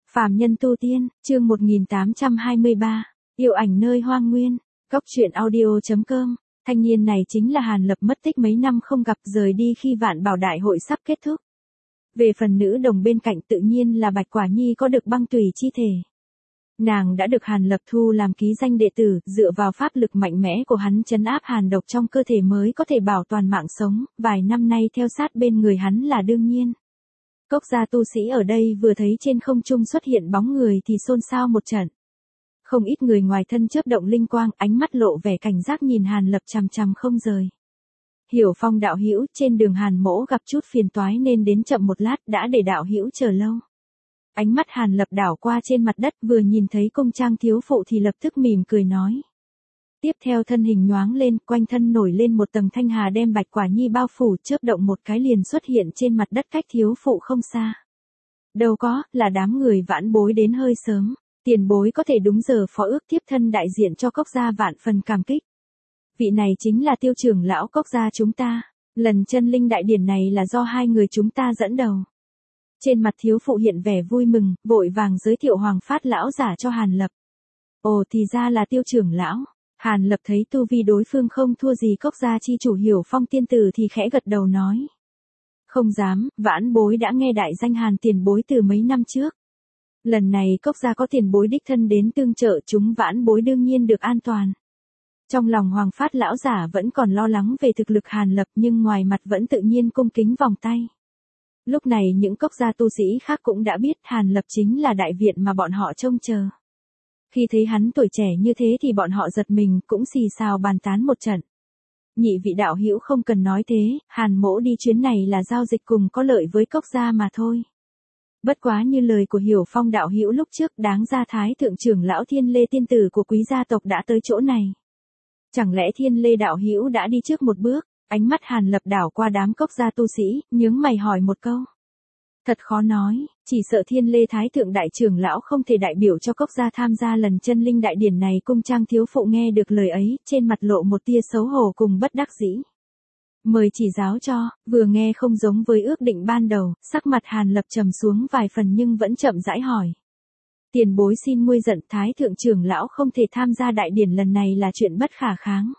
Phàm nhân tu tiên, chương 1823, yêu ảnh nơi hoang nguyên, góc truyện audio.com. Thanh niên này chính là Hàn Lập, mất tích mấy năm không gặp, rời đi khi Vạn Bảo Đại hội sắp kết thúc. Về phần nữ đồng bên cạnh tự nhiên là Bạch Quả Nhi có được băng tùy chi thể. Nàng đã được Hàn Lập thu làm ký danh đệ tử, dựa vào pháp lực mạnh mẽ của hắn trấn áp hàn độc trong cơ thể mới có thể bảo toàn mạng sống, vài năm nay theo sát bên người hắn là đương nhiên. Cốc gia tu sĩ ở đây vừa thấy trên không trung xuất hiện bóng người thì xôn xao một trận. Không ít người ngoài thân chớp động linh quang, ánh mắt lộ vẻ cảnh giác nhìn Hàn Lập chằm chằm không rời. Hiểu Phong đạo hữu, trên đường Hàn mỗ gặp chút phiền toái nên đến chậm một lát, đã để đạo hữu chờ lâu. Ánh mắt Hàn Lập đảo qua trên mặt đất, vừa nhìn thấy công trang thiếu phụ thì lập tức mỉm cười nói. Tiếp theo thân hình nhoáng lên, quanh thân nổi lên một tầng thanh hà đem Bạch Quả Nhi bao phủ, chớp động một cái liền xuất hiện trên mặt đất cách thiếu phụ không xa. Đâu có, là đám người Vãn Bối đến hơi sớm, tiền bối có thể đúng giờ phó ước, tiếp thân đại diện cho Cốc gia vạn phần cảm kích. Vị này chính là Tiêu trưởng lão Cốc gia chúng ta, lần chân linh đại điển này là do hai người chúng ta dẫn đầu. Trên mặt thiếu phụ hiện vẻ vui mừng, vội vàng giới thiệu Hoàng Phát lão giả cho Hàn Lập. Ồ, thì ra là Tiêu trưởng lão. Hàn Lập thấy tu vi đối phương không thua gì Cốc gia chi chủ Hiểu Phong tiên tử thì khẽ gật đầu nói. Không dám, Vãn Bối đã nghe đại danh Hàn tiền bối từ mấy năm trước. Lần này Cốc gia có tiền bối đích thân đến tương trợ, chúng Vãn Bối đương nhiên được an toàn. Trong lòng Hoàng Phát lão giả vẫn còn lo lắng về thực lực Hàn Lập, nhưng ngoài mặt vẫn tự nhiên cung kính vòng tay. Lúc này những Cốc gia tu sĩ khác cũng đã biết Hàn Lập chính là đại viện mà bọn họ trông chờ. Khi thấy hắn tuổi trẻ như thế thì bọn họ giật mình, cũng xì xào bàn tán một trận. Nhị vị đạo hữu không cần nói thế, Hàn mỗ đi chuyến này là giao dịch cùng có lợi với Cốc gia mà thôi. Bất quá như lời của Hiểu Phong đạo hữu lúc trước, đáng ra Thái thượng trưởng lão Thiên Lê tiên tử của quý gia tộc đã tới chỗ này. Chẳng lẽ Thiên Lê đạo hữu đã đi trước một bước? Ánh mắt Hàn Lập đảo qua đám Cốc gia tu sĩ, nhướng mày hỏi một câu. Thật khó nói, chỉ sợ Thiên Lê Thái thượng đại trưởng lão không thể đại biểu cho Cốc gia tham gia lần chân linh đại điển này. Cung trang thiếu phụ nghe được lời ấy, trên mặt lộ một tia xấu hổ cùng bất đắc dĩ. Mời chỉ giáo cho, vừa nghe không giống với ước định ban đầu, sắc mặt Hàn Lập trầm xuống vài phần nhưng vẫn chậm rãi hỏi. Tiền bối xin nguôi giận, Thái thượng trưởng lão không thể tham gia đại điển lần này là chuyện bất khả kháng.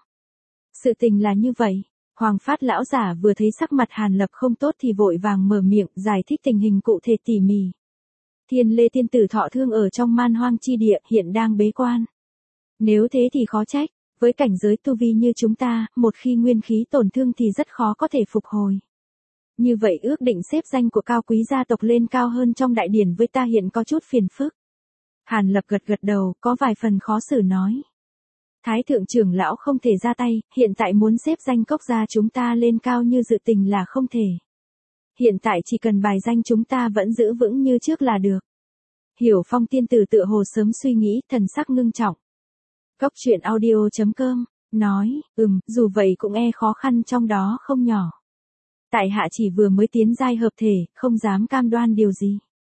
Sự tình là như vậy. Hoàng Phát lão giả vừa thấy sắc mặt Hàn Lập không tốt thì vội vàng mở miệng giải thích tình hình cụ thể tỉ mỉ. Thiên Lê tiên tử thọ thương ở trong man hoang chi địa, hiện đang bế quan. Nếu thế thì khó trách, với cảnh giới tu vi như chúng ta, một khi nguyên khí tổn thương thì rất khó có thể phục hồi. Như vậy ước định xếp danh của cao quý gia tộc lên cao hơn trong đại điển với ta hiện có chút phiền phức. Hàn Lập gật gật đầu, có vài phần khó xử nói. Thái thượng trưởng lão không thể ra tay, hiện tại muốn xếp danh Cốc gia chúng ta lên cao như dự tình là không thể. Hiện tại chỉ cần bài danh chúng ta vẫn giữ vững như trước là được. Hiểu Phong tiên tử tựa hồ sớm suy nghĩ, thần sắc ngưng trọng. Góc truyện audio.com, nói, dù vậy cũng khó khăn trong đó không nhỏ. Tại hạ chỉ vừa mới tiến giai hợp thể, không dám cam đoan điều gì.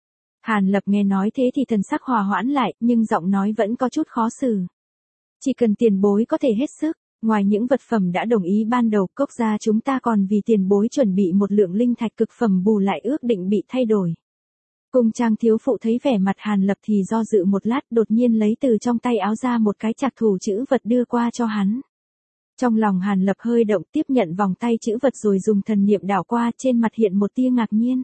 Hàn Lập nghe nói thế thì thần sắc hòa hoãn lại, nhưng giọng nói vẫn có chút khó xử. Chỉ cần tiền bối có thể hết sức, ngoài những vật phẩm đã đồng ý ban đầu, Cốc gia chúng ta còn vì tiền bối chuẩn bị một lượng linh thạch cực phẩm bù lại ước định bị thay đổi. Cung trang thiếu phụ thấy vẻ mặt Hàn Lập thì do dự một lát, đột nhiên lấy từ trong tay áo ra một cái trạc thủ chữ vật đưa qua cho hắn. Trong lòng Hàn Lập hơi động, tiếp nhận vòng tay chữ vật rồi dùng thần niệm đảo qua, trên mặt hiện một tia ngạc nhiên.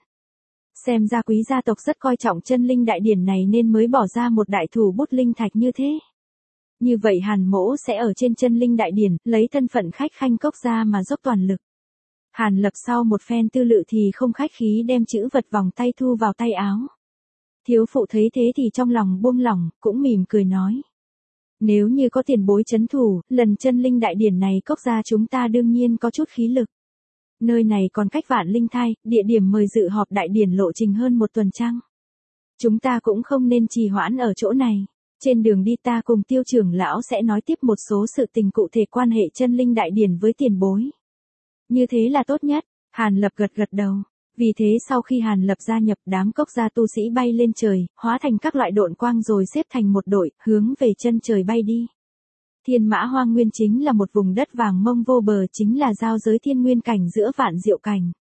Xem ra quý gia tộc rất coi trọng chân linh đại điển này nên mới bỏ ra một đại thủ bút linh thạch như thế. Như vậy Hàn mỗ sẽ ở trên chân linh đại điển, lấy thân phận khách khanh Cốc gia mà dốc toàn lực. Hàn Lập sau một phen tư lự thì không khách khí đem chữ vật vòng tay thu vào tay áo. Thiếu phụ thấy thế thì trong lòng buông lỏng, cũng mỉm cười nói. Nếu như có tiền bối trấn thủ, lần chân linh đại điển này Cốc gia chúng ta đương nhiên có chút khí lực. Nơi này còn cách Vạn Linh Thai, địa điểm mời dự họp đại điển lộ trình hơn một tuần trăng. Chúng ta cũng không nên trì hoãn ở chỗ này. Trên đường đi ta cùng Tiêu trưởng lão sẽ nói tiếp một số sự tình cụ thể quan hệ chân linh đại điển với tiền bối. Như thế là tốt nhất, Hàn Lập gật gật đầu. Vì thế sau khi Hàn Lập gia nhập, đám Cốc gia tu sĩ bay lên trời, hóa thành các loại độn quang rồi xếp thành một đội, hướng về chân trời bay đi. Thiên Mã Hoang Nguyên chính là một vùng đất vàng mông vô bờ, chính là giao giới thiên nguyên cảnh giữa vạn diệu cảnh.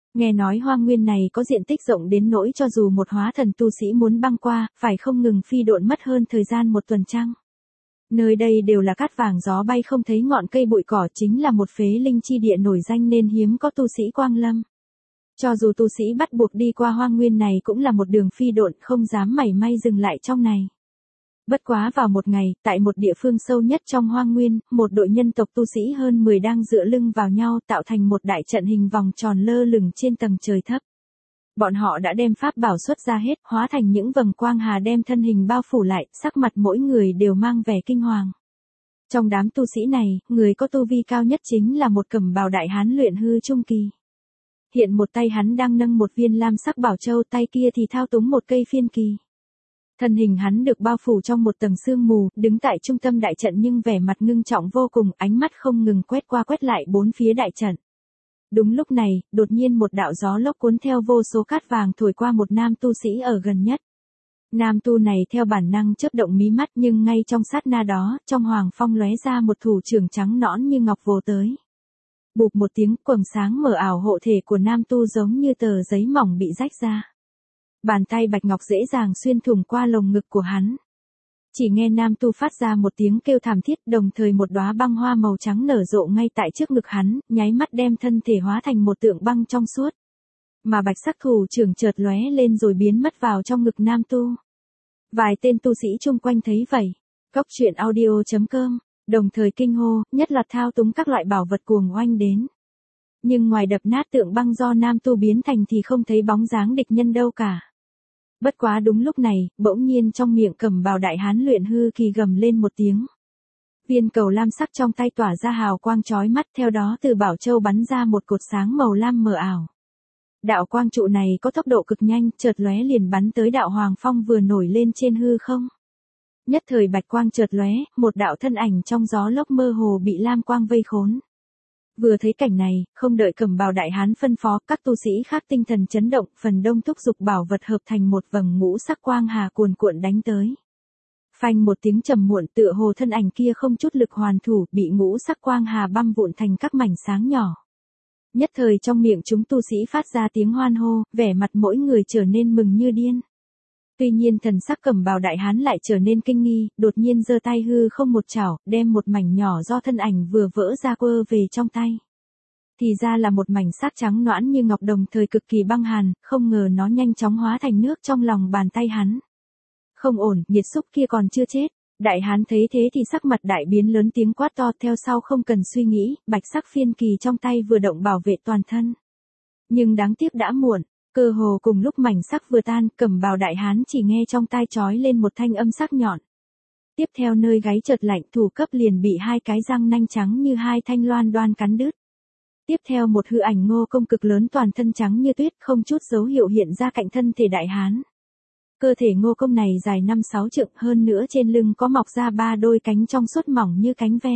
Nghe nói hoang nguyên này có diện tích rộng đến nỗi cho dù một hóa thần tu sĩ muốn băng qua, phải không ngừng phi độn mất hơn thời gian một tuần trăng. Nơi đây đều là cát vàng gió bay không thấy ngọn cây bụi cỏ, chính là một phế linh chi địa nổi danh nên hiếm có tu sĩ quang lâm. Cho dù tu sĩ bắt buộc đi qua hoang nguyên này cũng là một đường phi độn, không dám mảy may dừng lại trong này. Bất quá vào một ngày, tại một địa phương sâu nhất trong hoang nguyên, một đội nhân tộc tu sĩ hơn 10 đang dựa lưng vào nhau tạo thành một đại trận hình vòng tròn lơ lửng trên tầng trời thấp. Bọn họ đã đem pháp bảo xuất ra hết, hóa thành những vầng quang hà đem thân hình bao phủ lại, sắc mặt mỗi người đều mang vẻ kinh hoàng. Trong đám tu sĩ này, người có tu vi cao nhất chính là một cẩm bào đại hán luyện hư trung kỳ. Hiện một tay hắn đang nâng một viên lam sắc bảo châu, tay kia thì thao túng một cây phiên kỳ. Thân hình hắn được bao phủ trong một tầng sương mù, đứng tại trung tâm đại trận nhưng vẻ mặt ngưng trọng vô cùng, ánh mắt không ngừng quét qua quét lại bốn phía đại trận. Đúng lúc này, đột nhiên một đạo gió lốc cuốn theo vô số cát vàng thổi qua một nam tu sĩ ở gần nhất. Nam tu này theo bản năng chớp động mí mắt, nhưng ngay trong sát na đó, trong hoàng phong lóe ra một thủ trưởng trắng nõn như ngọc vồ tới. Bụp một tiếng, quầng sáng mờ ảo hộ thể của nam tu giống như tờ giấy mỏng bị rách ra. Bàn tay bạch ngọc dễ dàng xuyên thủng qua lồng ngực của hắn. Chỉ nghe nam tu phát ra một tiếng kêu thảm thiết, đồng thời một đóa băng hoa màu trắng nở rộ ngay tại trước ngực hắn, nháy mắt đem thân thể hóa thành một tượng băng trong suốt. Mà bạch sắc thủ trưởng chợt lóe lên rồi biến mất vào trong ngực nam tu. Vài tên tu sĩ chung quanh thấy vậy, Cốc Truyện Audio.com, đồng thời kinh hô, nhất loạt thao túng các loại bảo vật cuồng oanh đến. Nhưng ngoài đập nát tượng băng do nam tu biến thành thì không thấy bóng dáng địch nhân đâu cả. Bất quá đúng lúc này, bỗng nhiên trong miệng cẩm bào đại hán luyện hư kỳ gầm lên một tiếng. Viên cầu lam sắc trong tay tỏa ra hào quang chói mắt, theo đó từ bảo châu bắn ra một cột sáng màu lam mờ ảo. Đạo quang trụ này có tốc độ cực nhanh, chợt lóe liền bắn tới đạo hoàng phong vừa nổi lên trên hư không. Nhất thời bạch quang chợt lóe, một đạo thân ảnh trong gió lốc mơ hồ bị lam quang vây khốn. Vừa thấy cảnh này, không đợi cẩm bào đại hán phân phó, các tu sĩ khác tinh thần chấn động, phần đông thúc giục bảo vật hợp thành một vầng ngũ sắc quang hà cuồn cuộn đánh tới. Phanh một tiếng trầm muộn, tựa hồ thân ảnh kia không chút lực hoàn thủ, bị ngũ sắc quang hà băm vụn thành các mảnh sáng nhỏ. Nhất thời trong miệng chúng tu sĩ phát ra tiếng hoan hô, vẻ mặt mỗi người trở nên mừng như điên. Tuy nhiên thần sắc cẩm bào đại hán lại trở nên kinh nghi, đột nhiên giơ tay hư không một chảo, đem một mảnh nhỏ do thân ảnh vừa vỡ ra quơ về trong tay. Thì ra là một mảnh sáp trắng nõn như ngọc, đồng thời cực kỳ băng hàn, không ngờ nó nhanh chóng hóa thành nước trong lòng bàn tay hắn. Không ổn, nhiệt xúc kia còn chưa chết. Đại hán thấy thế thì sắc mặt đại biến, lớn tiếng quát to, theo sau không cần suy nghĩ, bạch sắc phiên kỳ trong tay vừa động bảo vệ toàn thân. Nhưng đáng tiếc đã muộn. Cơ hồ cùng lúc mảnh sắc vừa tan, cẩm bào đại hán chỉ nghe trong tai chói lên một thanh âm sắc nhọn. Tiếp theo nơi gáy chợt lạnh, thủ cấp liền bị hai cái răng nanh trắng như hai thanh loan đoan cắn đứt. Tiếp theo một hư ảnh Ngô Công cực lớn, toàn thân trắng như tuyết, không chút dấu hiệu hiện ra cạnh thân thể đại hán. Cơ thể Ngô Công này dài 5-6 trượng, hơn nữa trên lưng có mọc ra 3 đôi cánh trong suốt mỏng như cánh ve.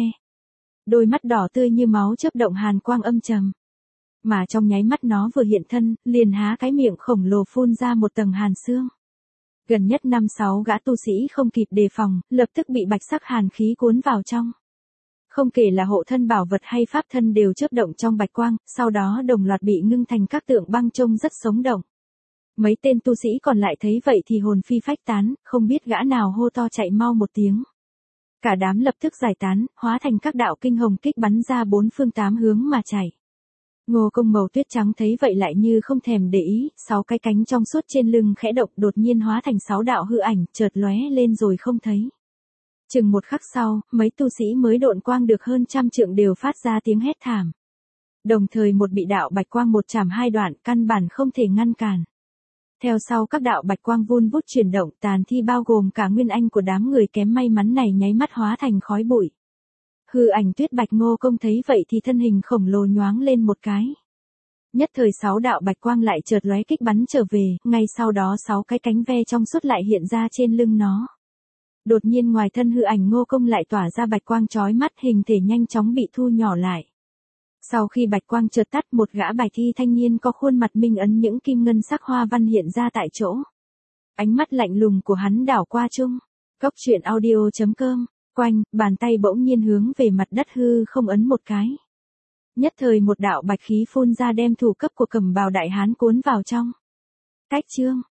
Đôi mắt đỏ tươi như máu chớp động hàn quang âm trầm. Mà trong nháy mắt nó vừa hiện thân, liền há cái miệng khổng lồ phun ra một tầng hàn xương. Gần nhất 5-6 gã tu sĩ không kịp đề phòng, lập tức bị bạch sắc hàn khí cuốn vào trong. Không kể là hộ thân bảo vật hay pháp thân đều chớp động trong bạch quang, sau đó đồng loạt bị ngưng thành các tượng băng trông rất sống động. Mấy tên tu sĩ còn lại thấy vậy thì hồn phi phách tán, không biết gã nào hô to chạy mau một tiếng. Cả đám lập tức giải tán, hóa thành các đạo kinh hồng kích bắn ra bốn phương tám hướng mà chạy. Ngô Công màu tuyết trắng thấy vậy lại như không thèm để ý, 6 cái cánh trong suốt trên lưng khẽ động, đột nhiên hóa thành 6 đạo hư ảnh, chợt lóe lên rồi không thấy. Chừng một khắc sau, mấy tu sĩ mới độn quang được hơn 100 trượng đều phát ra tiếng hét thảm. Đồng thời một bị đạo bạch quang một chảm hai đoạn, căn bản không thể ngăn cản. Theo sau các đạo bạch quang vun vút chuyển động, tàn thi bao gồm cả nguyên anh của đám người kém may mắn này nháy mắt hóa thành khói bụi. Hư ảnh tuyết bạch Ngô Công thấy vậy thì thân hình khổng lồ nhoáng lên một cái. Nhất thời 6 đạo bạch quang lại chợt lóe kích bắn trở về, ngay sau đó 6 cái cánh ve trong suốt lại hiện ra trên lưng nó. Đột nhiên ngoài thân hư ảnh Ngô Công lại tỏa ra bạch quang chói mắt, hình thể nhanh chóng bị thu nhỏ lại. Sau khi bạch quang chợt tắt, một gã bạch y thanh niên có khuôn mặt minh ấn những kim ngân sắc hoa văn hiện ra tại chỗ. Ánh mắt lạnh lùng của hắn đảo qua chung. Cốc Truyện Audio.com. Quanh, bàn tay bỗng nhiên hướng về mặt đất hư không ấn một cái. Nhất thời một đạo bạch khí phun ra đem thủ cấp của Cẩm Bào đại hán cuốn vào trong. Cách chương